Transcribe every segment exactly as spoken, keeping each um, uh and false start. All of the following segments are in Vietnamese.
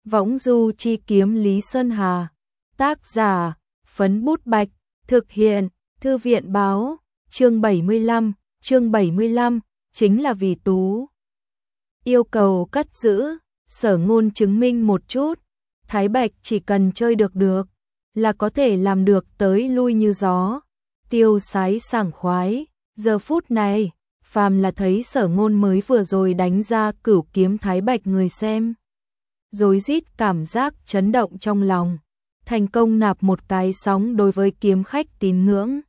Võng du chi kiếm Lý Sơn Hà. Tác giả, Phấn Bút Bạch. Thực hiện, Thư viện Báo. Chương bảy mươi lăm, chương bảy mươi lăm, chính là vì Tú yêu cầu cất giữ. Sở Ngôn chứng minh một chút, Thái Bạch chỉ cần chơi được được, là có thể làm được tới lui như gió, tiêu sái sảng khoái. Giờ phút này, phàm là thấy Sở Ngôn mới vừa rồi đánh ra cửu kiếm Thái Bạch người xem rối rít cảm giác chấn động trong lòng, thành công nạp một cái sóng đối với kiếm khách tín ngưỡng.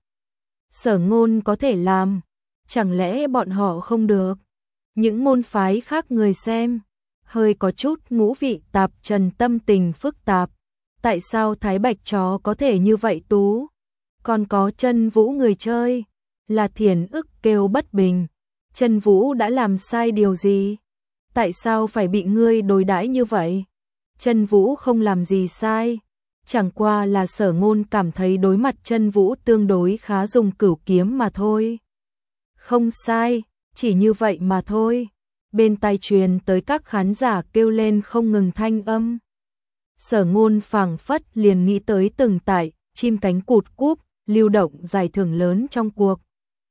Sở Ngôn có thể làm, chẳng lẽ bọn họ không được? Những môn phái khác người xem hơi có chút ngũ vị tạp trần, tâm tình phức tạp. Tại sao Thái Bạch chó có thể như vậy Tú? Còn có Chân Vũ người chơi, là Thiền ức kêu bất bình. Chân Vũ đã làm sai điều gì? Tại sao phải bị ngươi đối đãi như vậy? Chân Vũ không làm gì sai, chẳng qua là Sở Ngôn cảm thấy đối mặt Chân Vũ tương đối khá dùng cửu kiếm mà thôi. Không sai, chỉ như vậy mà thôi. Bên tai truyền tới các khán giả kêu lên không ngừng thanh âm. Sở Ngôn phảng phất liền nghĩ tới từng tại chim cánh cụt cúp, lưu động giải thưởng lớn trong cuộc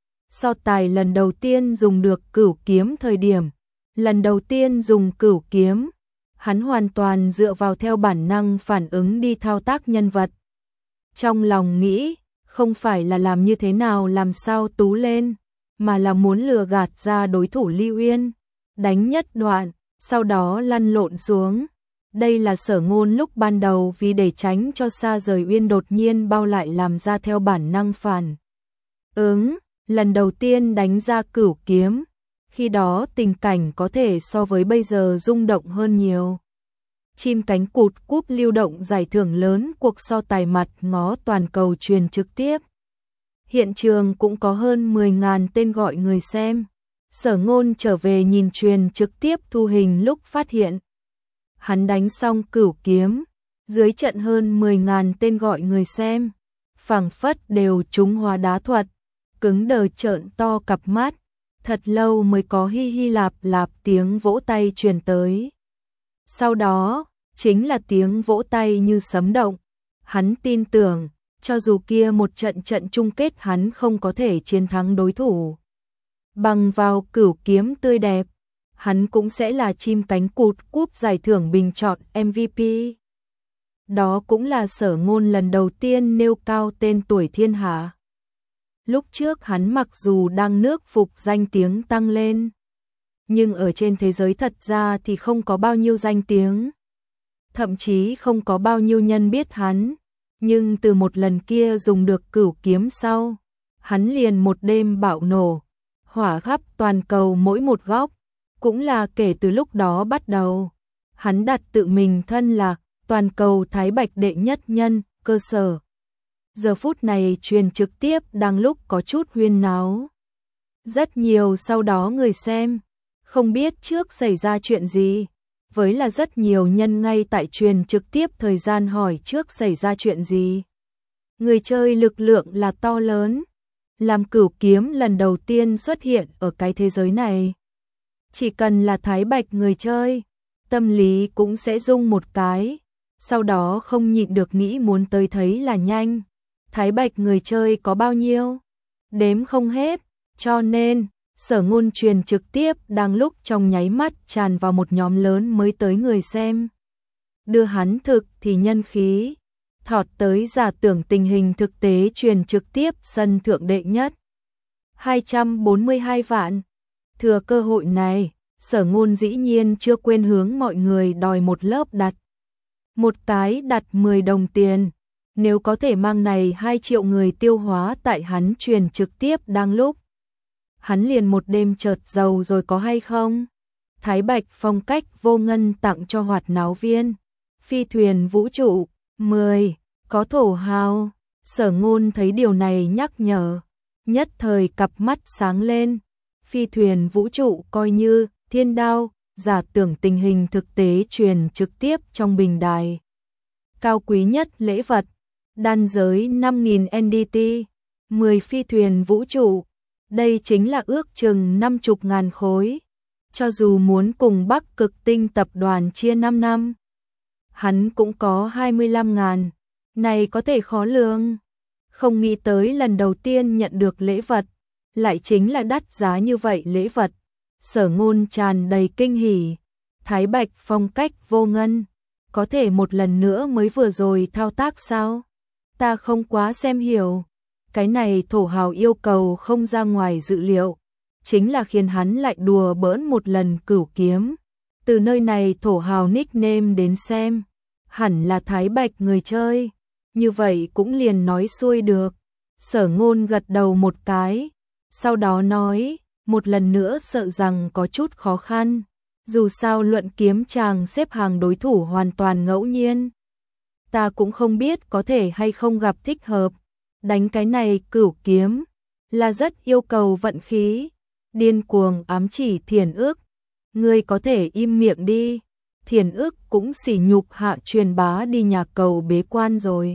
so tài lần đầu tiên dùng được cửu kiếm thời điểm. Lần đầu tiên dùng cửu kiếm, hắn hoàn toàn dựa vào theo bản năng phản ứng đi thao tác nhân vật. Trong lòng nghĩ, không phải là làm như thế nào làm sao Tú lên, mà là muốn lừa gạt ra đối thủ Lưu Uyên, đánh nhất đoạn, sau đó lăn lộn xuống. Đây là Sở Ngôn lúc ban đầu vì để tránh cho xa rời Uyên đột nhiên bao lại làm ra theo bản năng phản ứng, lần đầu tiên đánh ra cửu kiếm. Khi đó tình cảnh có thể so với bây giờ rung động hơn nhiều. Chim cánh cụt cúp lưu động giải thưởng lớn, cuộc so tài mặt ngó toàn cầu truyền trực tiếp. Hiện trường cũng có hơn mười nghìn tên gọi người xem. Sở Ngôn trở về nhìn truyền trực tiếp thu hình lúc phát hiện hắn đánh xong cửu kiếm, dưới trận hơn mười nghìn tên gọi người xem, phảng phất đều trúng hóa đá thuật, cứng đờ trợn to cặp mắt. Thật lâu mới có hi hi lạp lạp tiếng vỗ tay truyền tới. Sau đó, chính là tiếng vỗ tay như sấm động. Hắn tin tưởng, cho dù kia một trận trận chung kết hắn không có thể chiến thắng đối thủ, bằng vào cửu kiếm tươi đẹp, hắn cũng sẽ là chim cánh cụt cúp giải thưởng bình chọn em vê pê. Đó cũng là Sở Ngôn lần đầu tiên nêu cao tên tuổi thiên hạ. Lúc trước hắn mặc dù đang nước phục danh tiếng tăng lên, nhưng ở trên thế giới thật ra thì không có bao nhiêu danh tiếng, thậm chí không có bao nhiêu nhân biết hắn. Nhưng từ một lần kia dùng được cửu kiếm sau, hắn liền một đêm bạo nổ, hỏa khắp toàn cầu mỗi một góc. Cũng là kể từ lúc đó bắt đầu, hắn đặt tự mình thân là toàn cầu Thái Bạch đệ nhất nhân, cơ sở. Giờ phút này truyền trực tiếp đang lúc có chút huyên náo. Rất nhiều sau đó người xem, không biết trước xảy ra chuyện gì, với là rất nhiều nhân ngay tại truyền trực tiếp thời gian hỏi trước xảy ra chuyện gì. Người chơi lực lượng là to lớn, làm cửu kiếm lần đầu tiên xuất hiện ở cái thế giới này. Chỉ cần là Thái Bạch người chơi, tâm lý cũng sẽ rung một cái, sau đó không nhịn được nghĩ muốn tới thấy là nhanh. Thái Bạch người chơi có bao nhiêu? Đếm không hết, cho nên Sở Ngôn truyền trực tiếp đang lúc trong nháy mắt tràn vào một nhóm lớn mới tới người xem. Đưa hắn thực thì nhân khí, thọt tới giả tưởng tình hình thực tế truyền trực tiếp sân thượng đệ nhất. hai trăm bốn mươi hai vạn. Thừa cơ hội này, Sở Ngôn dĩ nhiên chưa quên hướng mọi người đòi một lớp đặt. Một cái đặt mười đồng tiền. Nếu có thể mang này hai triệu người tiêu hóa tại hắn truyền trực tiếp đang lúc, hắn liền một đêm chợt giàu rồi có hay không? Thái Bạch phong cách vô ngân tặng cho hoạt náo viên. Phi thuyền vũ trụ, mười, có thổ hào. Sở Ngôn thấy điều này nhắc nhở, nhất thời cặp mắt sáng lên. Phi thuyền vũ trụ coi như thiên đao, giả tưởng tình hình thực tế truyền trực tiếp trong bình đài. Cao quý nhất lễ vật. Đan giới năm nghìn en đê tê, mười phi thuyền vũ trụ, đây chính là ước chừng năm mươi ngàn khối. Cho dù muốn cùng Bắc Cực Tinh tập đoàn chia năm năm, hắn cũng có hai mươi lăm ngàn, này có thể khó lường. Không nghĩ tới lần đầu tiên nhận được lễ vật, lại chính là đắt giá như vậy lễ vật. Sở Ngôn tràn đầy kinh hỉ. Thái Bạch phong cách vô ngân, có thể một lần nữa mới vừa rồi thao tác sao? Ta không quá xem hiểu. Cái này thổ hào yêu cầu không ra ngoài dự liệu, chính là khiến hắn lại đùa bỡn một lần Cửu Kiếm. Từ nơi này thổ hào nickname đến xem, hẳn là Thái Bạch người chơi, như vậy cũng liền nói xuôi được. Sở Ngôn gật đầu một cái, sau đó nói, một lần nữa sợ rằng có chút khó khăn, dù sao luận kiếm chàng xếp hàng đối thủ hoàn toàn ngẫu nhiên. Ta cũng không biết có thể hay không gặp thích hợp, đánh cái này Cửu Kiếm là rất yêu cầu vận khí. Điên cuồng ám chỉ Thiền Ước, ngươi có thể im miệng đi. Thiền Ước cũng sỉ nhục hạ truyền bá đi nhà cầu bế quan rồi.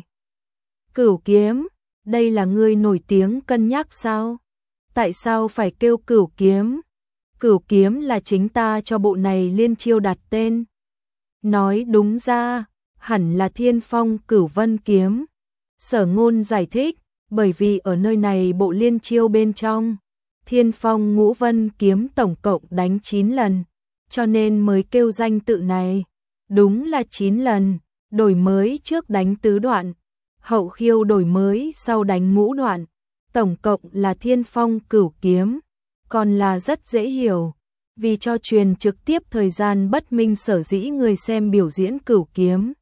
Cửu Kiếm, đây là ngươi nổi tiếng cân nhắc sao? Tại sao phải kêu Cửu Kiếm? Cửu Kiếm là chính ta cho bộ này liên chiêu đặt tên. Nói đúng ra, hẳn là Thiên Phong Cửu Vân Kiếm. Sở Ngôn giải thích, bởi vì ở nơi này bộ liên chiêu bên trong, Thiên Phong Ngũ Vân Kiếm tổng cộng đánh chín lần, cho nên mới kêu danh tự này. Đúng là chín lần, đổi mới trước đánh tứ đoạn, hậu khiêu đổi mới sau đánh ngũ đoạn, tổng cộng là Thiên Phong Cửu Kiếm, còn là rất dễ hiểu, vì cho truyền trực tiếp thời gian bất minh sở dĩ người xem biểu diễn Cửu Kiếm.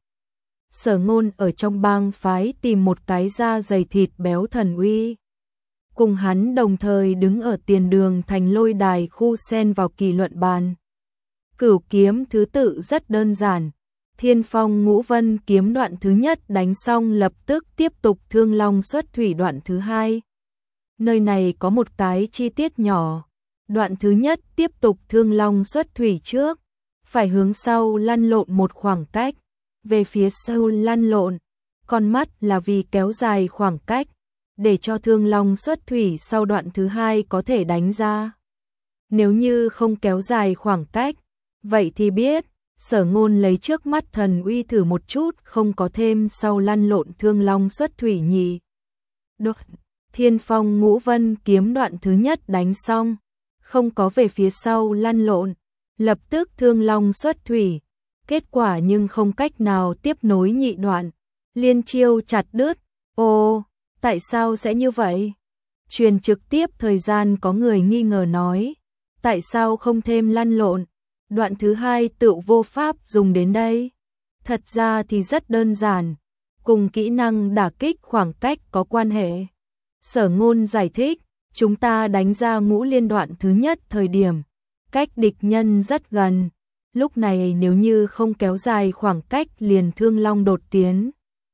Sở Ngôn ở trong bang phái tìm một cái da dày thịt béo thần uy, cùng hắn đồng thời đứng ở tiền đường thành lôi đài khu sen vào kỳ luận bàn. Cửu Kiếm thứ tự rất đơn giản, Thiên Phong Ngũ Vân Kiếm đoạn thứ nhất đánh xong lập tức tiếp tục Thương Long Xuất Thủy đoạn thứ hai. Nơi này có một cái chi tiết nhỏ, đoạn thứ nhất tiếp tục Thương Long Xuất Thủy trước, phải hướng sau lăn lộn một khoảng cách, về phía sau lăn lộn, con mắt là vì kéo dài khoảng cách, để cho Thương Long Xuất Thủy sau đoạn thứ hai có thể đánh ra. Nếu như không kéo dài khoảng cách, vậy thì biết, Sở Ngôn lấy trước mắt thần uy thử một chút không có thêm sau lăn lộn Thương Long Xuất Thủy nhỉ. Được, Thiên Phong Ngũ Vân Kiếm đoạn thứ nhất đánh xong, không có về phía sau lăn lộn, lập tức Thương Long Xuất Thủy. Kết quả nhưng không cách nào tiếp nối nhị đoạn, liên chiêu chặt đứt. Ồ, tại sao sẽ như vậy? Truyền trực tiếp thời gian có người nghi ngờ nói, tại sao không thêm lăn lộn? Đoạn thứ hai tự vô pháp dùng đến đây. Thật ra thì rất đơn giản, cùng kỹ năng đả kích khoảng cách có quan hệ. Sở Ngôn giải thích, chúng ta đánh ra ngũ liên đoạn thứ nhất thời điểm, cách địch nhân rất gần. Lúc này nếu như không kéo dài khoảng cách liền Thương Long đột tiến,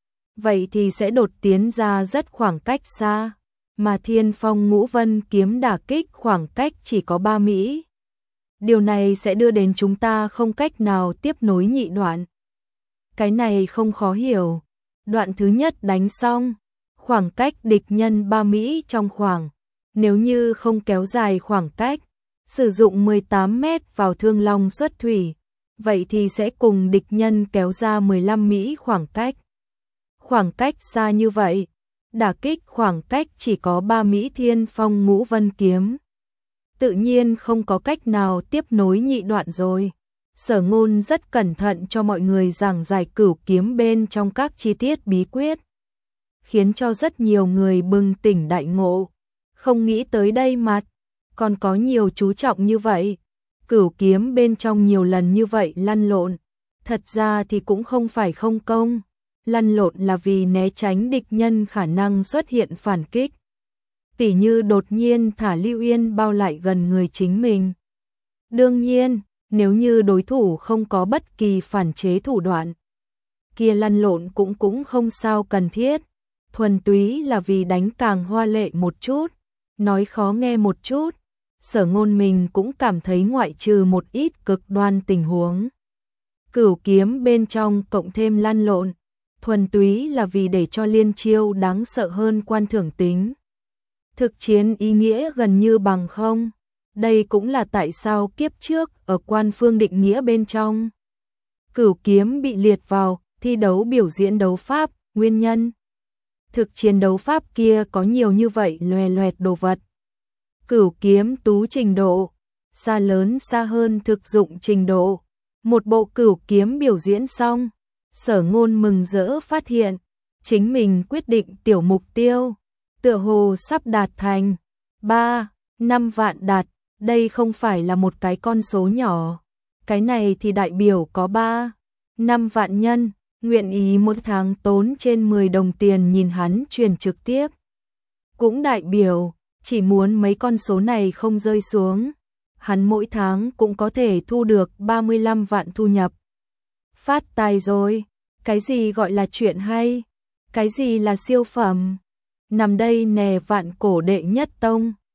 vậy thì sẽ đột tiến ra rất khoảng cách xa, mà Thiên Phong Ngũ Vân Kiếm đả kích khoảng cách chỉ có ba mỹ. Điều này sẽ đưa đến chúng ta không cách nào tiếp nối nhị đoạn. Cái này không khó hiểu. Đoạn thứ nhất đánh xong, khoảng cách địch nhân ba mỹ trong khoảng, nếu như không kéo dài khoảng cách, sử dụng mười tám mét vào Thương Long Xuất Thủy, vậy thì sẽ cùng địch nhân kéo ra mười lăm mỹ khoảng cách. Khoảng cách xa như vậy, đả kích khoảng cách chỉ có ba mỹ Thiên Phong Ngũ Vân Kiếm. Tự nhiên không có cách nào tiếp nối nhị đoạn rồi. Sở Ngôn rất cẩn thận cho mọi người giảng giải Cửu Kiếm bên trong các chi tiết bí quyết, khiến cho rất nhiều người bừng tỉnh đại ngộ. Không nghĩ tới đây mặt, còn có nhiều chú trọng như vậy. Cửu Kiếm bên trong nhiều lần như vậy lăn lộn, thật ra thì cũng không phải không công. Lăn lộn là vì né tránh địch nhân khả năng xuất hiện phản kích. Tỉ như đột nhiên thả Lưu Yên bao lại gần người chính mình. Đương nhiên, nếu như đối thủ không có bất kỳ phản chế thủ đoạn, kia lăn lộn cũng cũng không sao cần thiết. Thuần túy là vì đánh càng hoa lệ một chút, nói khó nghe một chút. Sở Ngôn mình cũng cảm thấy ngoại trừ một ít cực đoan tình huống, Cửu Kiếm bên trong cộng thêm lăn lộn, thuần túy là vì để cho liên chiêu đáng sợ hơn quan thưởng tính. Thực chiến ý nghĩa gần như bằng không. Đây cũng là tại sao kiếp trước ở Quan Phương định nghĩa bên trong Cửu kiếm bị liệt vào thi đấu biểu diễn đấu pháp, nguyên nhân. Thực chiến đấu pháp kia có nhiều như vậy loè loẹt đồ vật. Cửu kiếm tú trình độ, xa lớn xa hơn thực dụng trình độ. Một bộ cửu kiếm biểu diễn xong, Sở Ngôn mừng rỡ phát hiện, chính mình quyết định tiểu mục tiêu, tựa hồ sắp đạt thành ba, năm vạn đạt, đây không phải là một cái con số nhỏ. Cái này thì đại biểu có ba, năm vạn nhân, nguyện ý mỗi tháng tốn trên mười đồng tiền nhìn hắn truyền trực tiếp. Cũng đại biểu, chỉ muốn mấy con số này không rơi xuống, hắn mỗi tháng cũng có thể thu được ba mươi lăm vạn thu nhập. Phát tài rồi, cái gì gọi là chuyện hay, cái gì là siêu phẩm. Nằm đây nè vạn cổ đệ nhất tông.